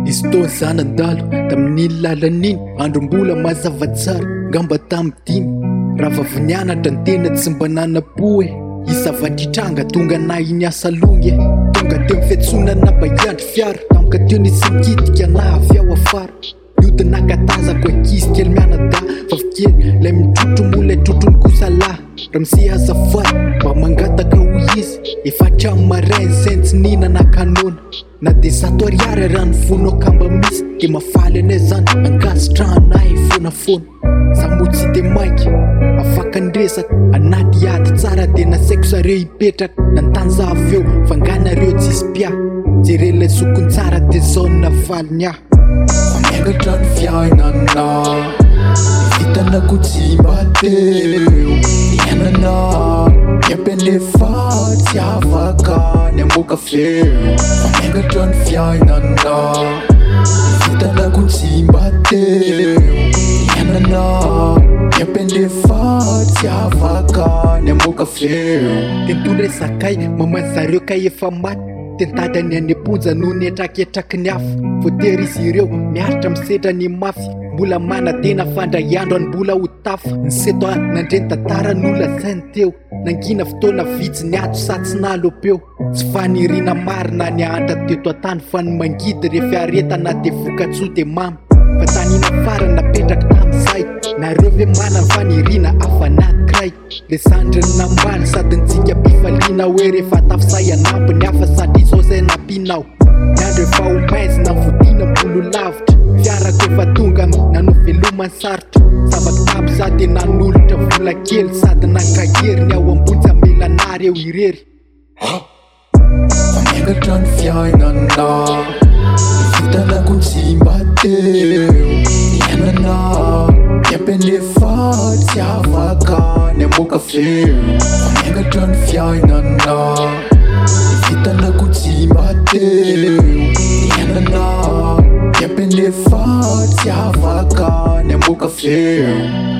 Nisy taony zanandalo tamin'ny lalan'iny andrombola mazava tsara ngamba tamin'ny dimy raha vavinianatra ny tena tsy mba nanapo isavadritranga tonga na iny asalongy tonga teo mifetsonana baiandry fiara tamika teo nisy mikitika na avy ao afara miody nakatazako ankizy kely mianada vavikely lay mitrotro mola trotrony kosalahy raha misy azafady mba mangataka ho izy efatra marainy zainy tsy ninana kanona na de zato ariary rano fonao kamba misy de mafaly anay zany ankasitrahanahy fonafona samotsy de maiky afaka ndresaka anaty ady tsara de nasaiko sareo hipetraka nantany avy eo fanganareo tsisy pia jerelay sokony tsara de zao navaliny aho Miangatra ny fiainana vitanako tsy mba teo ianana miampenefa tsy afaka ny amoaka feo miangatra ny fiainana vitanako tsy mba teo ianana miampenefa tsy afaka ny amoaka feo tentondra sakay mamany zareo ka efa maty tentady any aneponja no netraketraky ny hafa voatery izy ireo miaritra misedra ny mafy mbola mana tena fandraiandro any mbola ho tafa niseto nandreny tantara nolasainy teo nangina fotoana vitsy ny ato satsy nalopeo tsy fanirina marina ny ahantra teto antany fa ny mangidy rehefa aretana de vokatsoa de mamy fa tanina farany napetraka tamin'izay nareo ve mana ny fanirina afanakiray le sandriny nambaly sady nitsika mpifaliana hoe rehefa tafisay anampy ny hafa sady izao zay nampinao nyandro efa homaizina mivodina mbolo lavitra fiarako efa tonga nanao velomany sarotra zavakitabo za de nanolotra vola kely sady nankahery ny ao ambony tsy amelanary eo irery miangatra ny fiainana vitanako tsy mba teo ianana miampenefa tsy afaka ny amoaka feo miangatra ny fiainana vitanako tsy mba teo ianana miampenefa tsy afaka ny amoaka feo